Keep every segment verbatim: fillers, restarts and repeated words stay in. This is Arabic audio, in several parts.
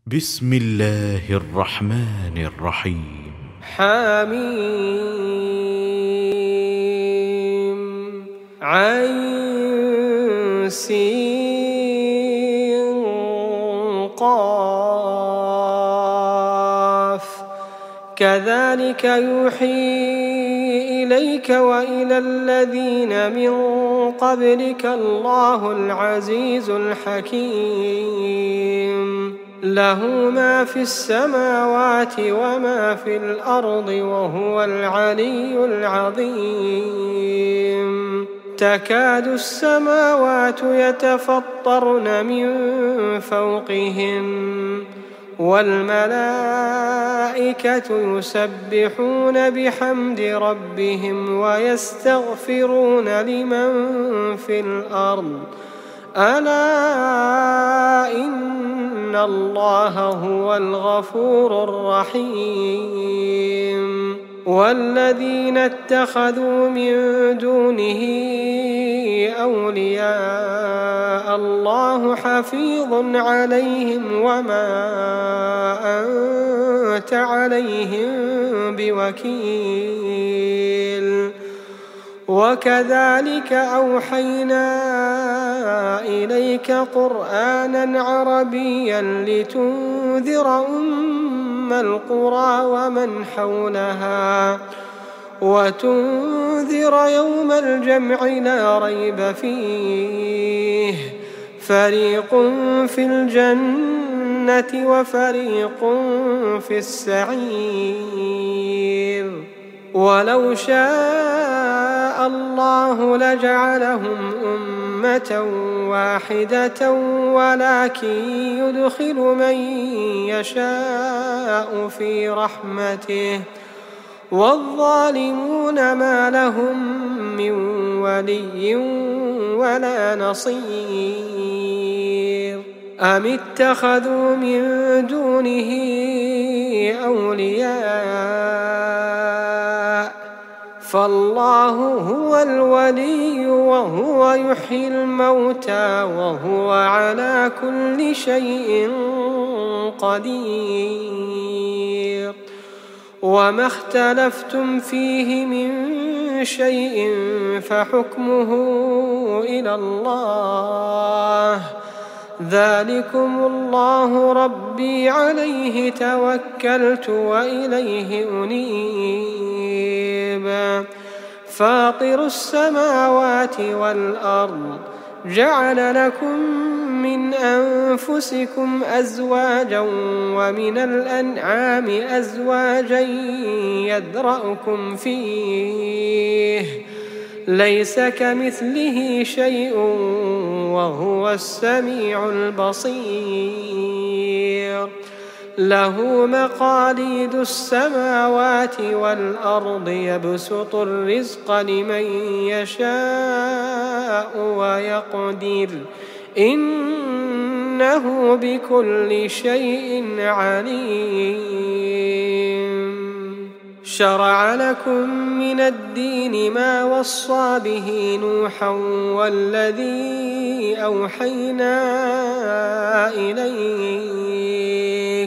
بسم الله الرحمن الرحيم. حميم عين سين قاف كذلك يوحي إليك وإلى الذين من قبلك الله العزيز الحكيم له ما في السماوات وما في الأرض وهو العلي العظيم تكاد السماوات يتفطرن من فوقهم والملائكة يسبحون بحمد ربهم ويستغفرون لمن في الأرض ألا إن الله هو الغفور الرحيم والذين اتخذوا من دونه أولياء الله حفيظ عليهم وما أنت عليهم بوكيل وكذلك أوحينا إليك قرآنا عربيا لتنذر أم القرى ومن حولها وتنذر يوم الجمع لا ريب فيه فريق في الجنة وفريق في السعير ولو شاء الله لجعلهم أمة واحدة ولكن يدخل من يشاء في رحمته والظالمون ما لهم من ولي ولا نصير أم اتخذوا من دونه أولياء فالله هو الولي وهو يحيي الموتى وهو على كل شيء قدير وما اختلفتم فيه من شيء فحكمه إلى الله ذلكم الله ربي عليه توكلت وإليه أنيب فاطر السماوات والأرض جعل لكم من أنفسكم أزواجا ومن الأنعام أزواجا يذرأكم فيه ليس كمثله شيء وهو السميع البصير له مقاليد السماوات والأرض يبسط الرزق لمن يشاء ويقدر إنه بكل شيء عليم شرع لكم من الدين ما وصى به نوحا والذي أوحينا إليك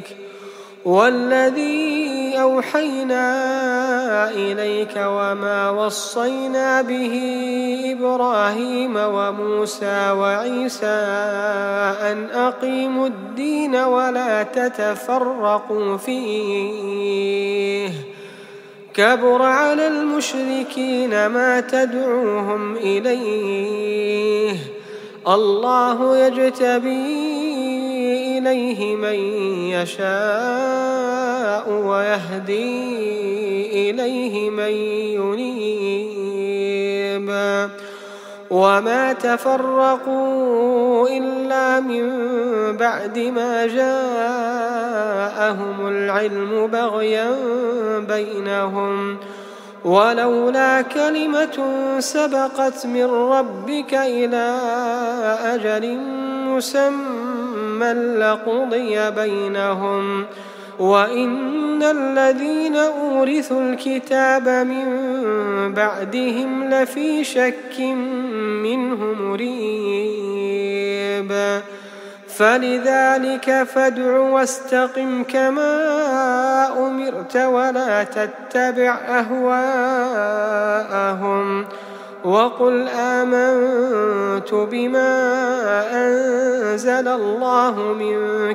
والذي أوحينا إليك وما وصينا به إبراهيم وموسى وعيسى أن أقيموا الدين ولا تتفرقوا فيه كبر على المشركين ما تدعوهم إليه الله يجتبي إليه من يشاء ويهدي إليه من ينيب وما تفرقوا إلا من بعد ما جاءهم العلم بغيا بينهم ولولا كلمة سبقت من ربك إلى أجل مسمى لقضي بينهم وإن الذين أورثوا الكتاب من بعدهم لفي شك منه مريب فلذلك فادع واستقم كما أمرت ولا تتبع أهواءهم وقل آمنت بما أنزل الله من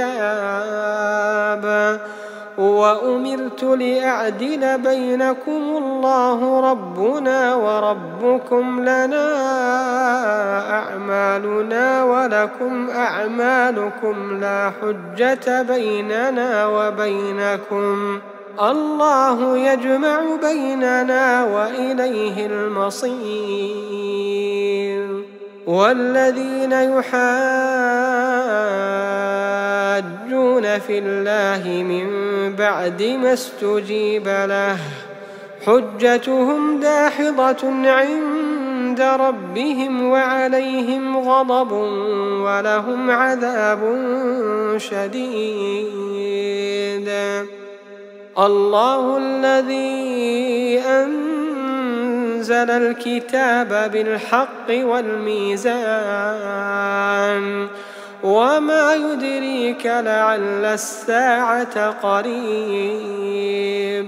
كتاب وأمرت لأعدل بينكم الله ربنا وربكم لنا أعمالنا ولكم أعمالكم لا حجة بيننا وبينكم الله يجمع بيننا وإليه المصير. والذين يحاجون في الله من بعد ما استجيب له حجتهم داحضة عند ربهم وعليهم غضب ولهم عذاب شديد. الله الذي أنزل الكتاب بالحق والميزان وما يدريك لعل الساعة قريب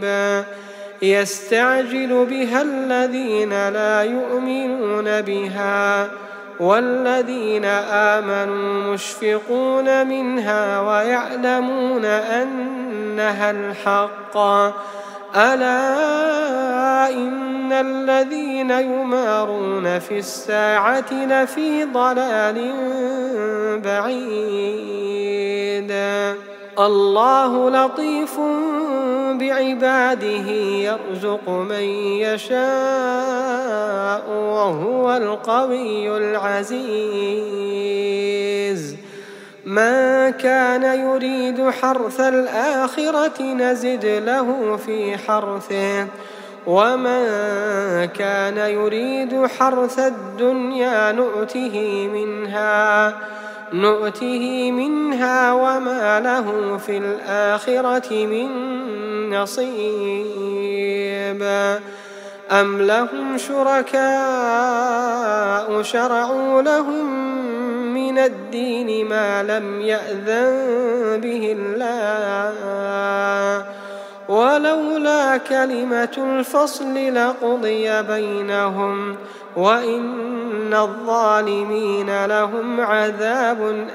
يستعجل بها الذين لا يؤمنون بها والذين آمنوا مشفقون منها ويعلمون أنها الحق ألا إن الذين يمارون في الساعة لفي ضلال بعيد. الله لطيف بعباده يرزق من يشاء وهو القوي العزيز. من كان يريد حرث الآخرة نزد له في حرثه ومن كان يريد حرث الدنيا نؤته منها نؤته منها وما له في الآخرة من نصيب. أم لهم شركاء شرعوا لهم من الدين ما لم يأذن به الله ولولا كلمة الفصل لقضي بينهم وإن الظالمين لهم عذاب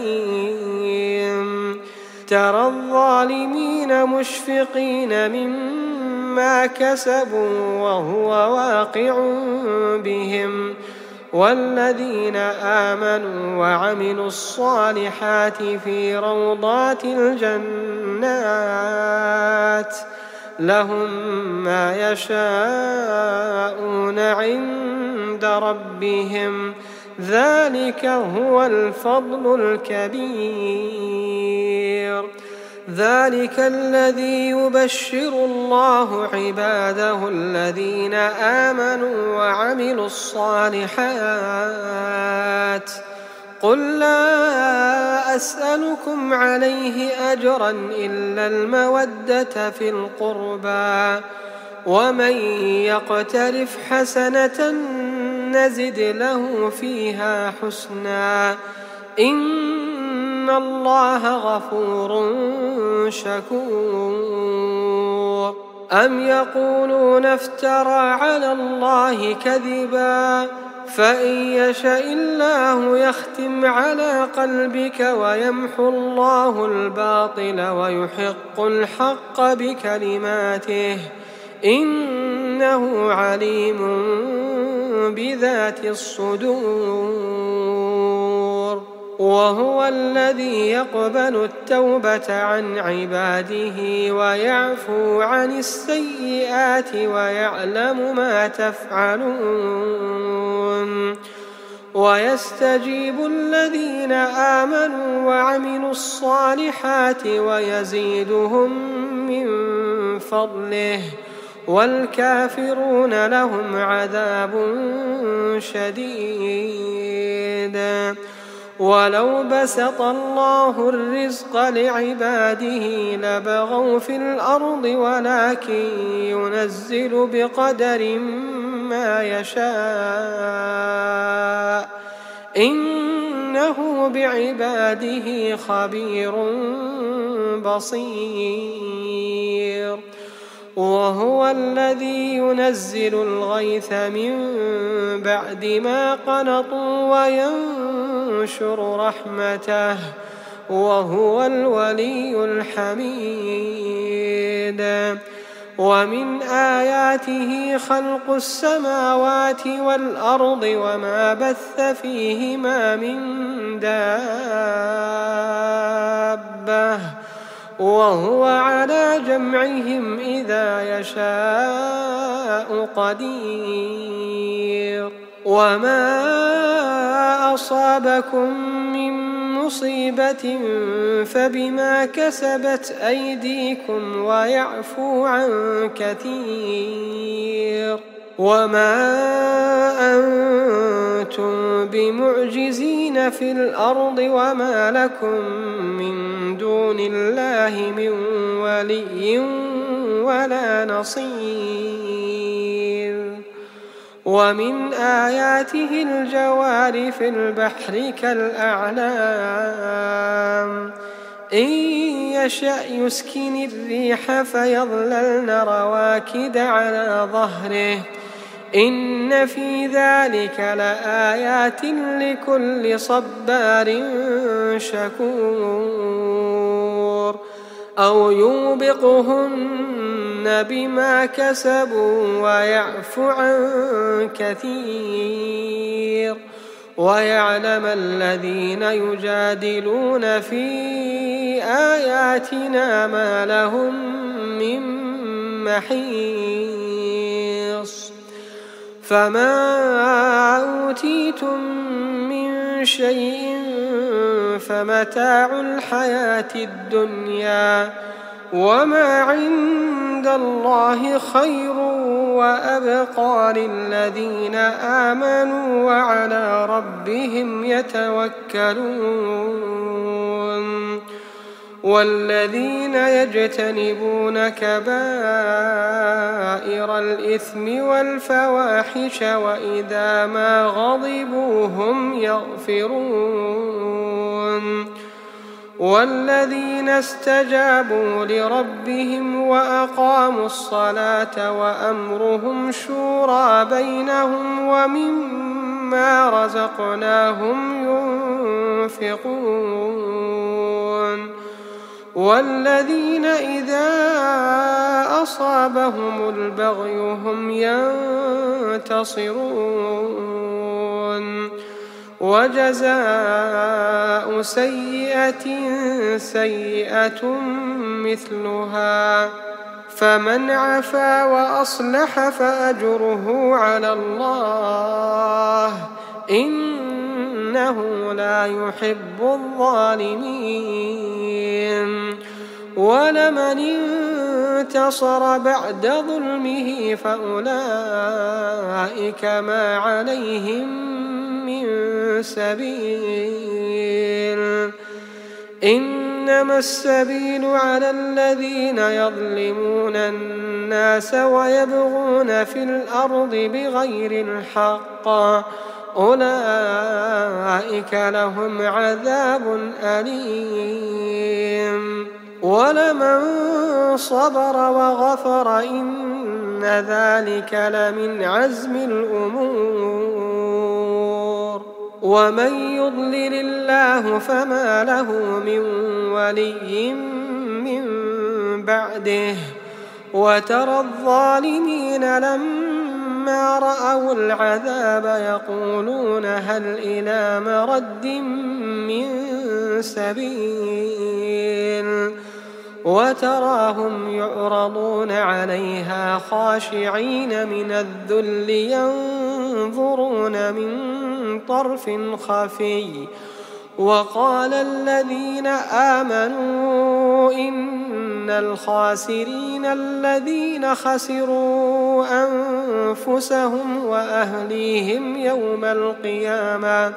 أليم. ترى الظالمين مشفقين مما كسبوا وهو واقع بهم والذين آمنوا وعملوا الصالحات في روضات الجنات لهم ما يشاءون عند ربهم ذلك هو الفضل الكبير. ذلك الذي يبشر الله عباده الذين آمنوا وعملوا الصالحات. قل لا أسألكم عليه أجرا إلا المودة في القربى ومن يقترف حسنة نزد له فيها حسنا إن الله غفور شكور. أم يقولون افترى على الله كذبا فإن يشاء الله يختم على قلبك ويمحو الله الباطل ويحق الحق بكلماته إنه عليم بذات الصدور. وهو الذي يقبل التوبة عن عباده ويعفو عن السيئات ويعلم ما تفعلون ويستجيب الذين آمنوا وعملوا الصالحات ويزيدهم من فضله والكافرون لهم عذاب شديد. ولو بسط الله الرزق لعباده لبغوا في الأرض ولكن ينزل بقدر ما يشاء إن إنه بعباده خبير بصير وهو الذي ينزل الغيث من بعد ما قنطوا وينشر رحمته وهو الولي الحميد ومن آياته خلق السماوات والأرض وما بث فيهما من دابة وهو على جمعهم إذا يشاء قدير وما أصابكم من مصيبة فبما كسبت أيديكم ويعفو عن كثير وما أنتم بمعجزين في الأرض وما لكم من دون الله من ولي ولا نصير ومن آياته الجوار في البحر كالأعلام إن يشأ يسكن الريح فيظللن رواكد على ظهره إن في ذلك لآيات لكل صبار شكور أو يوبقهن بما كسبوا ويعفو عن كثير ويعلم الذين يجادلون في آياتنا ما لهم من محيص فما أوتيتم من شيء فمتاع الحياة الدنيا وما عند الله خير وأبقى للذين آمنوا وعلى ربهم يتوكلون والذين يجتنبون كبائر الإثم والفواحش وإذا ما غضبوا هم يغفرون والذين استجابوا لربهم وأقاموا الصلاة وأمرهم شورى بينهم ومما رزقناهم ينفقون والذين إذا أصابهم البغي هم ينتصرون وجزاء سيئة سيئة مثلها فمن عفا وأصلح فأجره على الله إنه لا يحب الظالمين ولمن انتصر بعد ظلمه فأولئك ما عليهم من سبيل إنما السبيل على الذين يظلمون الناس ويبغون في الأرض بغير الحق أولئك لهم عذاب أليم ولمن صبر وغفر إن ذلك لمن عزم الأمور ومن يضلل الله فما له من ولي من بعده وترى الظالمين لما رأوا العذاب يقولون هل إلى مرد من سبيل وتراهم يعرضون عليها خاشعين من الذل ينظرون من طرف خفي وقال الذين آمنوا إن الخاسرين الذين خسروا أنفسهم وأهليهم يوم القيامة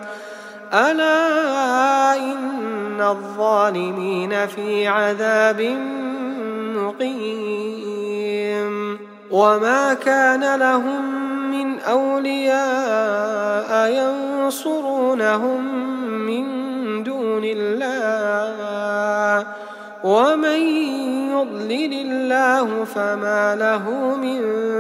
ألا إن الظالمين في عذاب مقيم وما كان لهم من أولياء ينصرونهم من دون الله ومن يضلل الله فما له من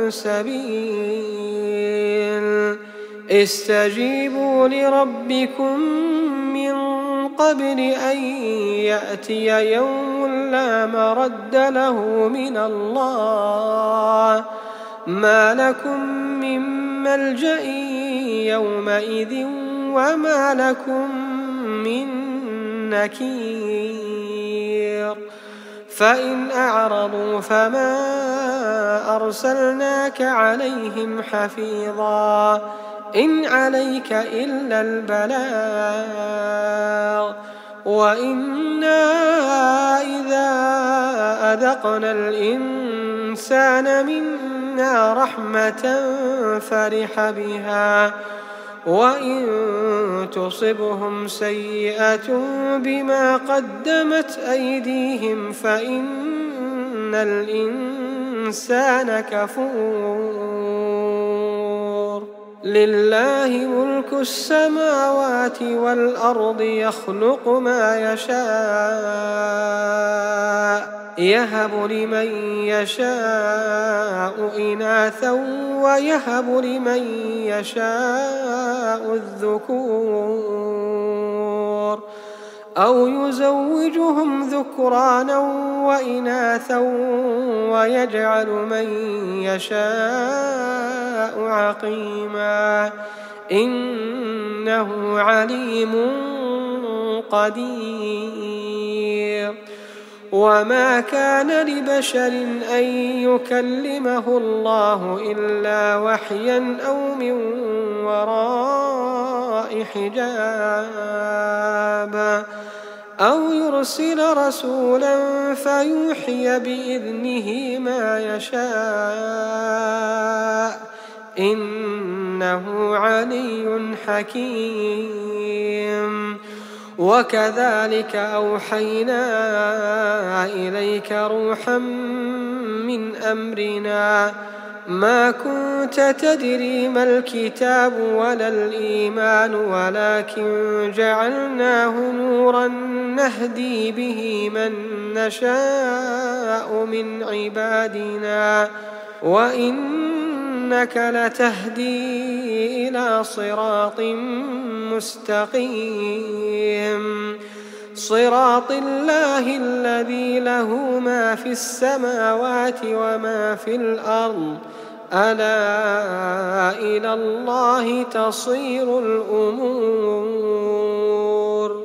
سبيل استجيبوا لربكم من قبل أن يأتي يوم لا مرد له من الله ما لكم من ملجأ يومئذ وما لكم من نكير فإن أعرضوا فما أرسلناك عليهم حفيظا إن عليك إلا البلاغ وإنا إذا أذقنا الإنسان منا رحمة فرح بها وإن تصبهم سيئة بما قدمت أيديهم فإن الإنسان كفور لله ملك السماوات والأرض يخلق ما يشاء يهب لمن يشاء إناثا ويهب لمن يشاء الذكور أو يزوجهم ذكرانا وإناثا ويجعل من يشاء عقيما إنه عليم قدير وما كان لبشر أن يكلمه الله إلا وحيا أو من وراء حجاب أو يرسل رسولا فيوحي بإذنه ما يشاء إنه علي حكيم وكذلك أوحينا إليك روحا من أمرنا ما كنت تدري ما الكتاب ولا الإيمان ولكن جعلناه نورا نهدي به من نشاء من عبادنا وإنك لتهدي إلى صراط مستقيم صراط الله الذي له ما في السماوات وما في الأرض ألا إلى الله تصير الأمور